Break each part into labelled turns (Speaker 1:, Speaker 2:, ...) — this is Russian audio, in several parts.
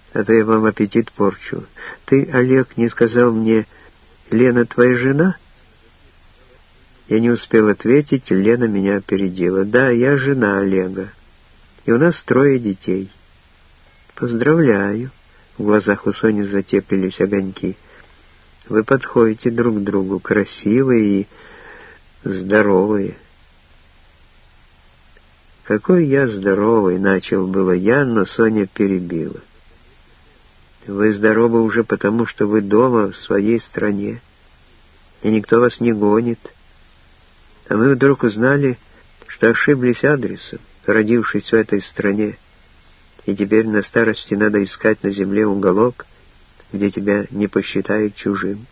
Speaker 1: а то я вам аппетит порчу. Ты, Олег, не сказал мне, Лена твоя жена?» Я не успел ответить, Лена меня опередила. «Да, я жена Олега, и у нас 3 детей». «Поздравляю!» В глазах у Сони затеплились огоньки. «Вы подходите друг к другу, красивые и здоровые». «Какой я здоровый!» — начал было я, но Соня перебила. «Вы здоровы уже потому, что вы дома, в своей стране, и никто вас не гонит. А мы вдруг узнали, что ошиблись адресом, родившись в этой стране, и теперь на старости надо искать на земле уголок, где тебя не посчитают чужим».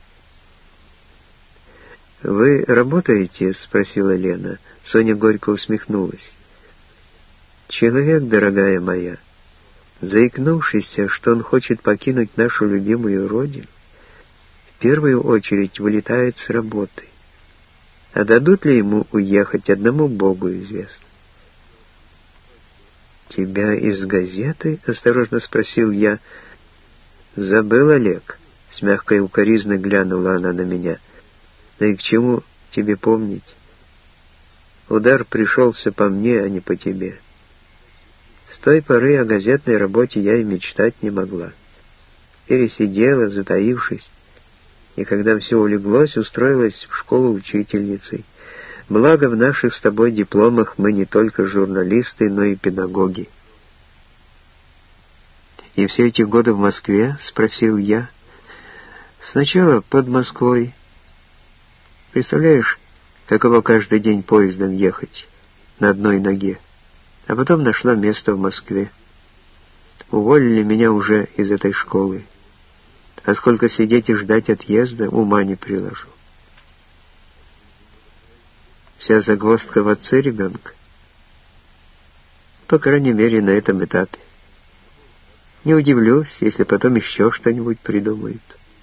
Speaker 1: «Вы работаете?» — спросила Лена. Соня горько усмехнулась. «Человек, дорогая моя, заикнувшийся, что он хочет покинуть нашу любимую родину, в первую очередь вылетает с работы. А дадут ли ему уехать, одному Богу известно». «Тебя из газеты?» — осторожно спросил я. «Забыл, Олег?» — с мягкой укоризной глянула она на меня. «Да и к чему тебе помнить? Удар пришелся по мне, а не по тебе. С той поры о газетной работе я и мечтать не могла. Пересидела, затаившись, и когда все улеглось, устроилась в школу учительницей. Благо в наших с тобой дипломах мы не только журналисты, но и педагоги». «И все эти годы в Москве?» — спросил я. «Сначала под Москвой. Представляешь, каково каждый день поездом ехать на одной ноге? А потом нашла место в Москве. Уволили меня уже из этой школы. А сколько сидеть и ждать отъезда, ума не приложу». «Вся загвоздка в отце ребенка?» «По крайней мере, на этом этапе. Не удивлюсь, если потом еще что-нибудь придумают».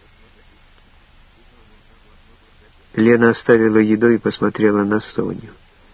Speaker 1: Лена оставила еду и посмотрела на Соню.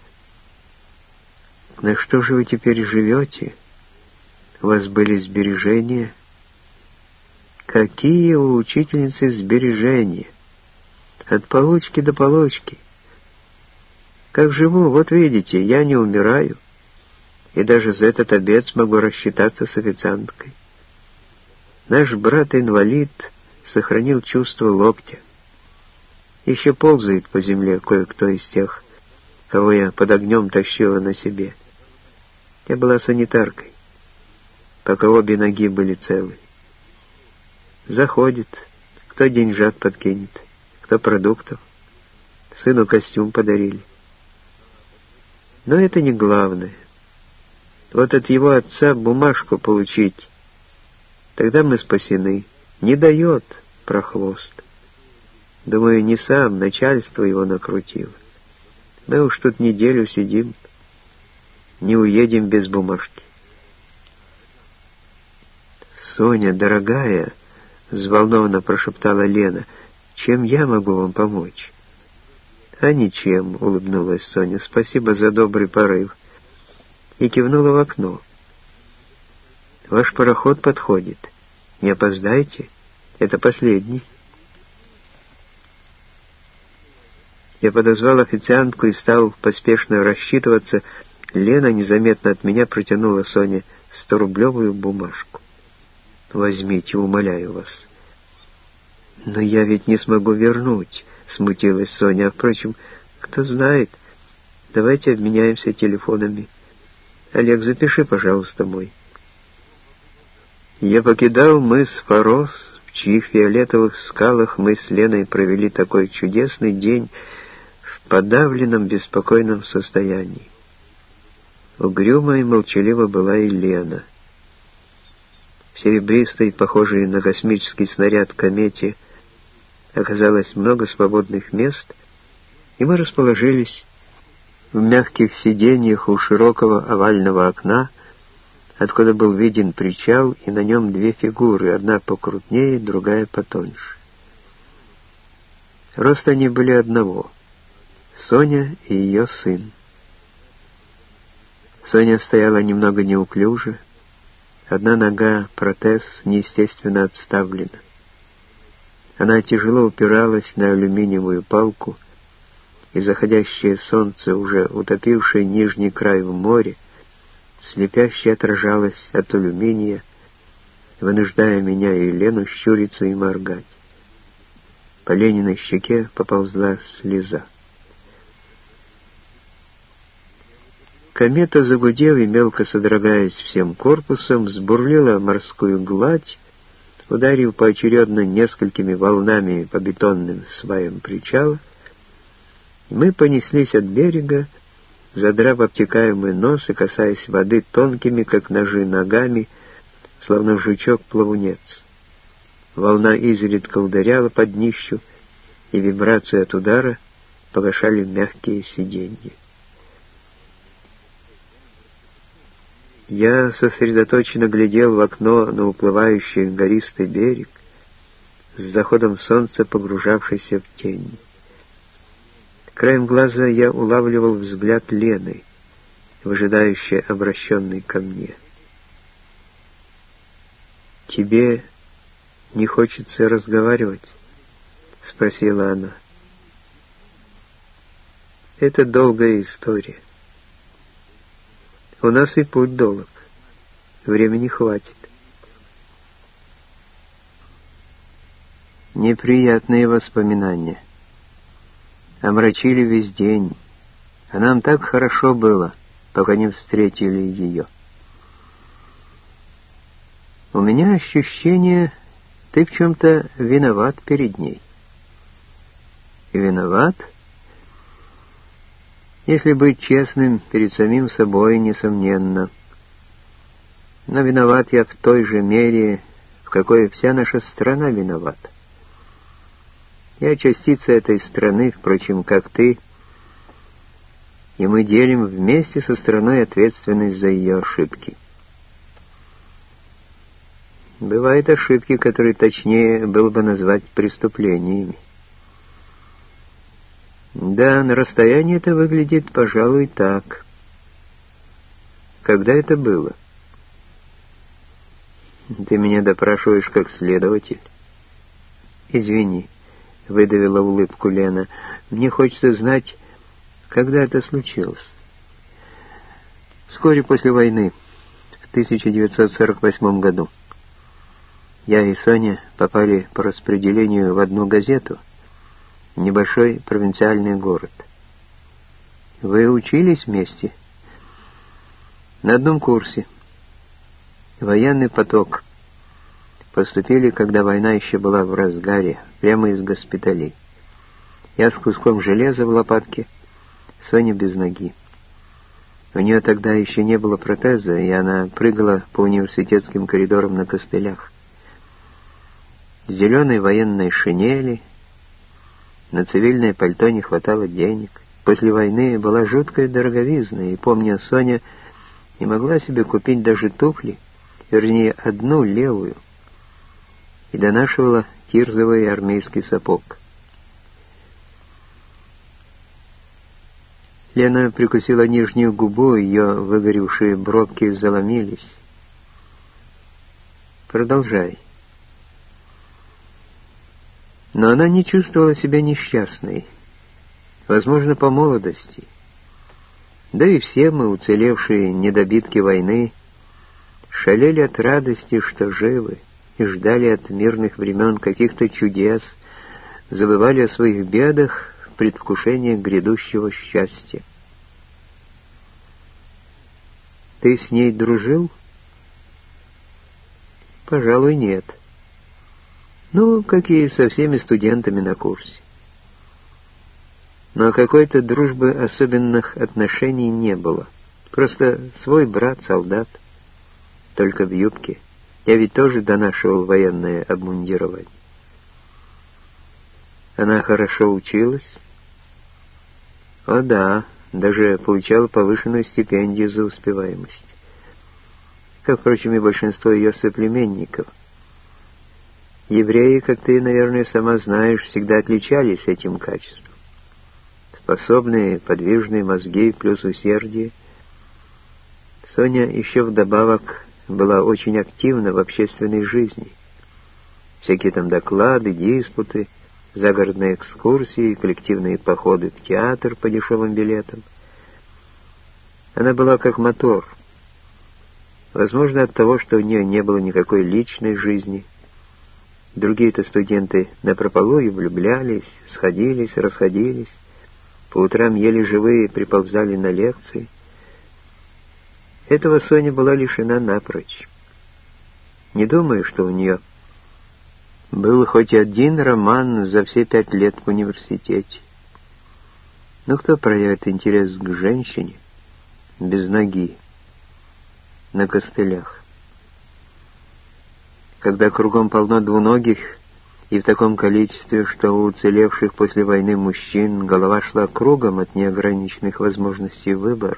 Speaker 1: «На что же вы теперь живете? У вас были сбережения?» «Какие у учительницы сбережения? От получки до получки. Как живу, вот видите, я не умираю, и даже за этот обед смогу рассчитаться с официанткой. Наш брат-инвалид сохранил чувство локтя. Еще ползает по земле кое-кто из тех, кого я под огнем тащила на себе. Я была санитаркой, пока обе ноги были целы. Заходит, кто деньжат подкинет, кто продуктов. Сыну костюм подарили. Но это не главное. Вот от его отца бумажку получить, тогда мы спасены. Не дает прохвост. Думаю, не сам, начальство его накрутило. Мы уж тут неделю сидим, не уедем без бумажки». «Соня, дорогая», — взволнованно прошептала Лена, — «чем я могу вам помочь?» «А ничем», — улыбнулась Соня, — «спасибо за добрый порыв». И кивнула в окно. «Ваш пароход подходит. Не опоздайте. Это последний». Я подозвал официантку и стал поспешно рассчитываться. Лена незаметно от меня протянула Соне 100-рублевую бумажку. «Возьмите, умоляю вас». «Но я ведь не смогу вернуть», — смутилась Соня. «А впрочем, кто знает, давайте обменяемся телефонами. Олег, запиши, пожалуйста, мой». Я покидал мыс Форос, в чьих фиолетовых скалах мы с Леной провели такой чудесный день в подавленном, беспокойном состоянии. Угрюма и молчалива была и Лена. В серебристой, похожей на космический снаряд комете, оказалось много свободных мест, и мы расположились в мягких сиденьях у широкого овального окна, откуда был виден причал, и на нем 2 фигуры, одна покрупнее, другая потоньше. Рост они были одного — Соня и ее сын. Соня стояла немного неуклюже, Одна нога, протез, неестественно отставлена. Она тяжело упиралась на алюминиевую палку, и заходящее солнце, уже утопившее нижний край в море, слепяще отражалось от алюминия, вынуждая меня и Лену щуриться и моргать. По Лениной щеке поползла слеза. Комета, загудев и мелко содрогаясь всем корпусом, взбурлила морскую гладь, ударив поочередно несколькими волнами по бетонным сваям причала, и мы понеслись от берега, задрав обтекаемый нос и касаясь воды тонкими, как ножи, ногами, словно жучок-плавунец. Волна изредка ударяла по днищу, и вибрации от удара погашали мягкие сиденья. Я сосредоточенно глядел в окно на уплывающий гористый берег, с заходом солнца погружавшийся в тень. Краем глаза я улавливал взгляд Лены, выжидающей, обращенный ко мне. «Тебе не хочется разговаривать?» — спросила она. «Это долгая история. У нас и путь долг. Времени хватит». Неприятные воспоминания. Омрачили весь день. А нам так хорошо было, пока не встретили ее. У меня ощущение, ты в чем-то виноват перед ней. Виноват? Если быть честным перед самим собой, несомненно. Но виноват я в той же мере, в какой вся наша страна виновата. Я частица этой страны, впрочем, как ты, и мы делим вместе со страной ответственность за ее ошибки. Бывают ошибки, которые точнее было бы назвать преступлениями. Да, на расстоянии это выглядит, пожалуй, так. Когда это было? Ты меня допрашиваешь как следователь. Извини, выдавила улыбку Лена. Мне хочется знать, когда это случилось. Вскоре после войны, в 1948 году. Я и Соня попали по распределению в одну газету, в небольшой провинциальный город. Вы учились вместе? На одном курсе. Военный поток. Поступили, когда война еще была в разгаре, прямо из госпиталей. Я с куском железа в лопатке, Соня без ноги. У нее тогда еще не было протеза, и она прыгала по университетским коридорам на костылях. В зеленой военной шинели, на цивильное пальто не хватало денег. После войны была жуткая дороговизна, и, помня, Соня не могла себе купить даже туфли, вернее, одну левую, и донашивала кирзовый армейский сапог. Лена прикусила нижнюю губу, ее выгоревшие бровки заломились. «Продолжай». Но она не чувствовала себя несчастной, возможно, по молодости. Да и все мы, уцелевшие недобитки войны, шалели от радости, что живы, и ждали от мирных времен каких-то чудес, забывали о своих бедах в предвкушении грядущего счастья. Ты с ней дружил? Пожалуй, нет. Ну, как и со всеми студентами на курсе. Но какой-то дружбы особенных отношений не было. Просто свой брат-солдат, только в юбке. Я ведь тоже донашивал военное обмундирование. Она хорошо училась? О да, даже получала повышенную стипендию за успеваемость. Как, впрочем, и большинство ее соплеменников. Евреи, как ты, наверное, сама знаешь, всегда отличались этим качеством. Способные, подвижные мозги плюс усердие. Соня еще вдобавок была очень активна в общественной жизни. Всякие там доклады, диспуты, загородные экскурсии, коллективные походы в театр по дешевым билетам. Она была как мотор. Возможно, от того, что у нее не было никакой личной жизни. Другие-то студенты напропалую влюблялись, сходились, расходились, по утрам еле живые приползали на лекции. Этого Соня была лишена напрочь. Не думаю, что у нее был хоть один роман за все 5 лет в университете. Но кто проявит интерес к женщине без ноги, на костылях? Когда кругом полно двуногих, и в таком количестве, что у уцелевших после войны мужчин голова шла кругом от неограниченных возможностей выбора.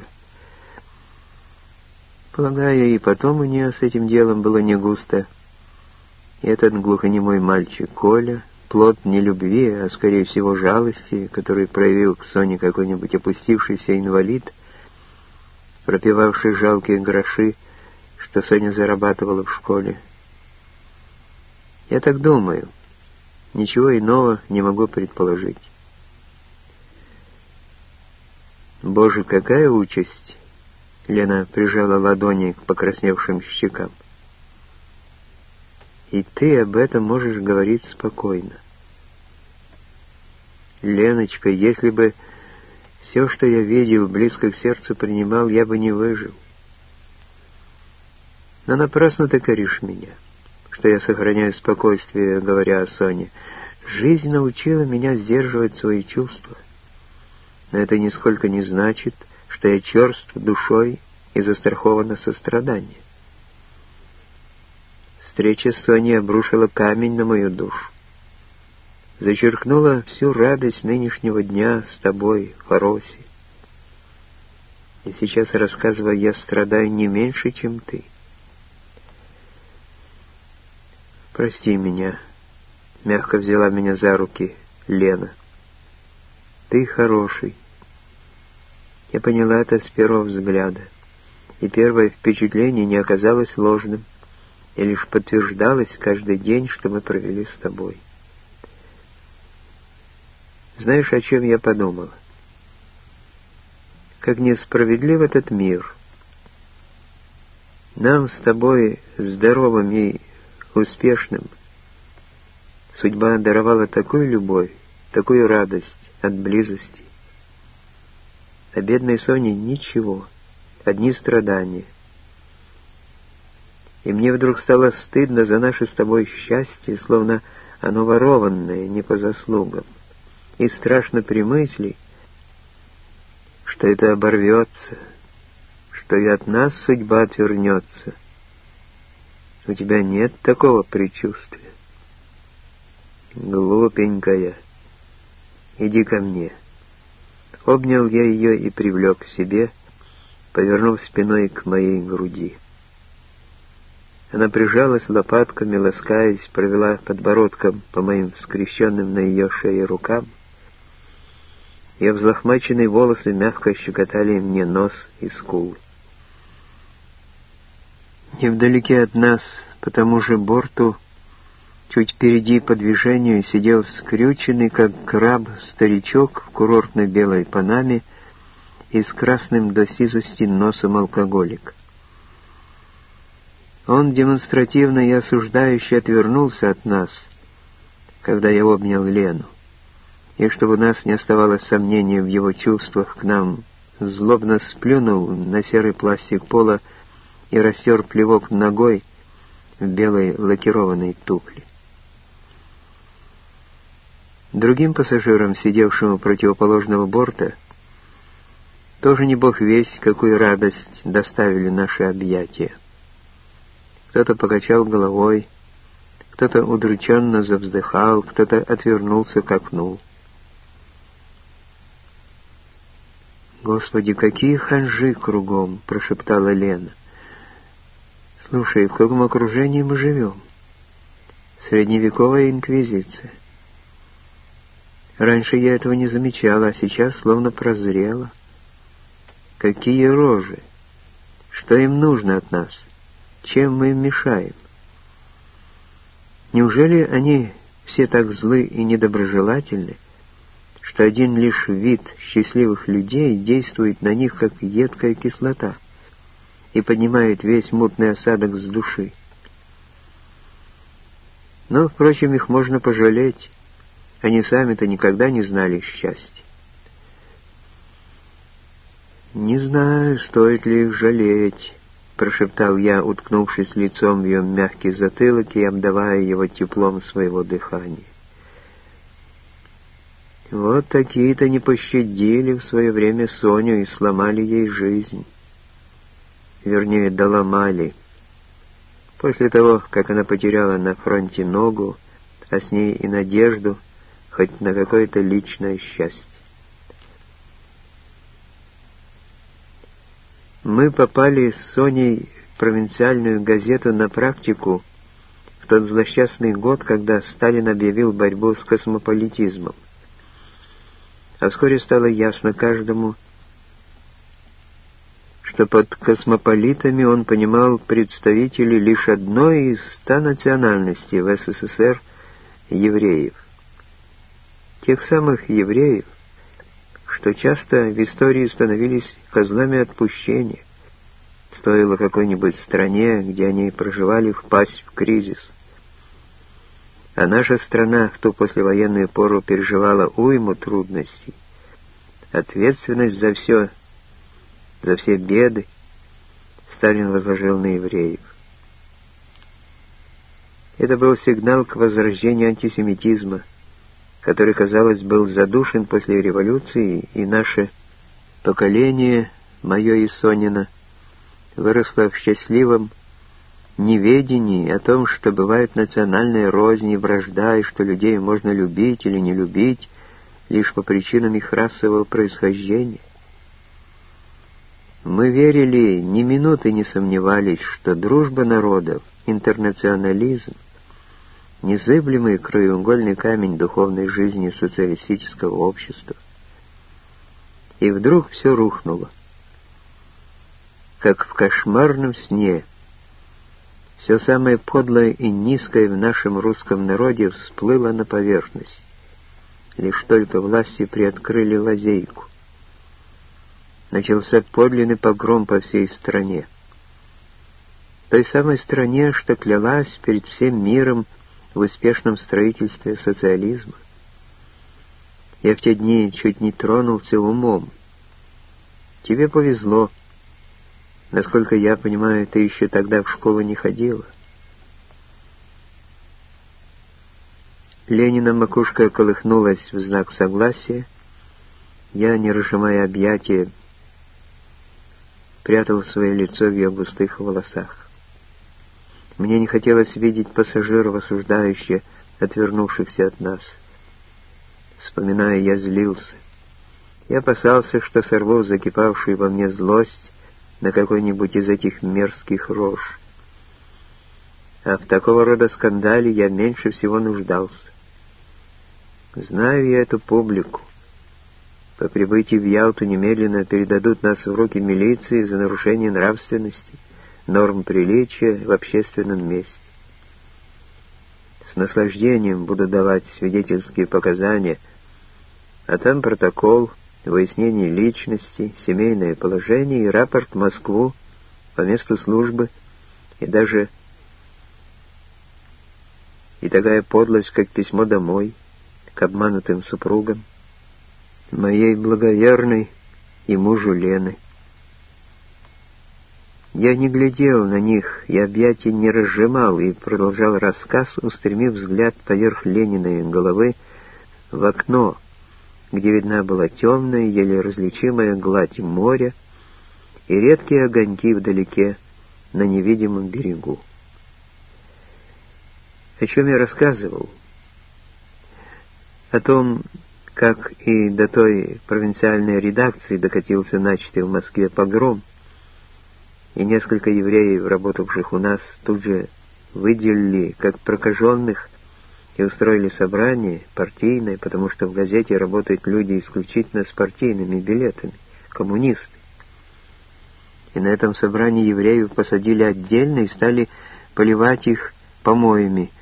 Speaker 1: Полагаю, и потом у нее с этим делом было не густо. И этот глухонемой мальчик Коля, плод не любви, а скорее всего жалости, который проявил к Соне какой-нибудь опустившийся инвалид, пропивавший жалкие гроши, что Соня зарабатывала в школе. Я так думаю. Ничего иного не могу предположить. Боже, какая участь! Лена прижала ладони к покрасневшим щекам. И ты об этом можешь говорить спокойно. Леночка, если бы все, что я видел, близко к сердцу принимал, я бы не выжил. Но напрасно ты коришь меня, что я сохраняю спокойствие, говоря о Соне. Жизнь научила меня сдерживать свои чувства. Но это нисколько не значит, что я черств душой и застрахован от сострадания. Встреча с Соней обрушила камень на мою душу. Зачеркнула всю радость нынешнего дня с тобой, Фароси. И сейчас, рассказывая, я страдаю не меньше, чем ты. Прости меня, мягко взяла меня за руки Лена. Ты хороший. Я поняла это с первого взгляда, и первое впечатление не оказалось ложным, и лишь подтверждалось каждый день, что мы провели с тобой. Знаешь, о чем я подумала? Как несправедлив этот мир. Нам с тобой, здоровым и успешным, судьба даровала такую любовь, такую радость от близости. А бедной Соне ничего, одни страдания. И мне вдруг стало стыдно за наше с тобой счастье, словно оно ворованное, не по заслугам. И страшно при мысли, что это оборвется, что и от нас судьба отвернется. У тебя нет такого предчувствия? Глупенькая, иди ко мне. Обнял я ее и привлек к себе, повернув спиной к моей груди. Она прижалась лопатками, ласкаясь, провела подбородком по моим скрещенным на ее шее рукам. Ее взлохмаченные волосы мягко щекотали мне нос и скулы. Невдалеке от нас, по тому же борту, чуть впереди по движению, сидел скрюченный, как краб, старичок в курортной белой панаме и с красным до сизости носом алкоголик. Он демонстративно и осуждающе отвернулся от нас, когда я обнял Лену, и чтобы у нас не оставалось сомнений в его чувствах к нам, злобно сплюнул на серый пластик пола и растер плевок ногой в белой лакированной туфле. Другим пассажирам, сидевшим у противоположного борта, тоже не бог весть, какую радость доставили наши объятия. Кто-то покачал головой, кто-то удрученно завздыхал, кто-то отвернулся к окну. «Господи, какие ханжи кругом!» — прошептала Лена. «Слушай, в каком окружении мы живем? Средневековая инквизиция. Раньше я этого не замечала, а сейчас словно прозрела. Какие рожи! Что им нужно от нас? чем мы им мешаем? Неужели они все так злы и недоброжелательны, что один лишь вид счастливых людей действует на них, как едкая кислота, и поднимает весь мутный осадок с души? Но, впрочем, их можно пожалеть. Они сами-то никогда не знали счастья. «Не знаю, стоит ли их жалеть», — прошептал я, уткнувшись лицом в ее мягкий затылок и обдавая его теплом своего дыхания. Вот такие-то не пощадили в свое время Соню и сломали ей жизнь. Вернее, доломали. После того, как она потеряла на фронте ногу, а с ней и надежду хоть на какое-то личное счастье. Мы попали с Соней в провинциальную газету на практику в тот злосчастный год, когда Сталин объявил борьбу с космополитизмом. А вскоре стало ясно каждому, что под космополитами он понимал представителей лишь одной из 100 национальностей в СССР — евреев. Тех самых евреев, что часто в истории становились козлами отпущения, стоило какой-нибудь стране, где они проживали, впасть в кризис. А наша страна в ту послевоенную пору переживала уйму трудностей. Ответственность за все беды Сталин возложил на евреев. Это был сигнал к возрождению антисемитизма, который, казалось, был задушен после революции, и наше поколение, мое и Сонина, выросло в счастливом неведении о том, что бывают национальные розни и вражда, и что людей можно любить или не любить лишь по причинам их расового происхождения. Мы верили, ни минуты не сомневались, что дружба народов, интернационализм, незыблемый краеугольный камень духовной жизни социалистического общества. И вдруг все рухнуло. Как в кошмарном сне, все самое подлое и низкое в нашем русском народе всплыло на поверхность. Лишь только власти приоткрыли лазейку. Начался подлинный погром по всей стране. Той самой стране, что клялась перед всем миром в успешном строительстве социализма. Я в те дни чуть не тронулся умом. Тебе повезло. Насколько я понимаю, ты еще тогда в школу не ходила. Ленина макушка колыхнулась в знак согласия. Я, не разжимая объятия, прятал свое лицо в ее густых волосах. Мне не хотелось видеть пассажиров, осуждающих, отвернувшихся от нас. Вспоминая, я злился. Я опасался, что сорву закипавшую во мне злость на какой-нибудь из этих мерзких рож. А в такого рода скандале я меньше всего нуждался. Знаю я эту публику. По прибытии в Ялту немедленно передадут нас в руки милиции за нарушение нравственности, норм приличия в общественном месте. С наслаждением буду давать свидетельские показания, а там протокол, выяснение личности, семейное положение и рапорт в Москву по месту службы, и даже и такая подлость, как письмо домой к обманутым супругам, моей благоверной и мужу Лены. Я не глядел на них и объятий не разжимал, и продолжал рассказ, устремив взгляд поверх Лениной головы в окно, где видна была темная, еле различимая гладь моря и редкие огоньки вдалеке на невидимом берегу. О чем я рассказывал? О том, как и до той провинциальной редакции докатился начатый в Москве погром, и несколько евреев, работавших у нас, тут же выделили как прокаженных и устроили собрание партийное, потому что в газете работают люди исключительно с партийными билетами, коммунисты. и на этом собрании евреев посадили отдельно и стали поливать их помоями,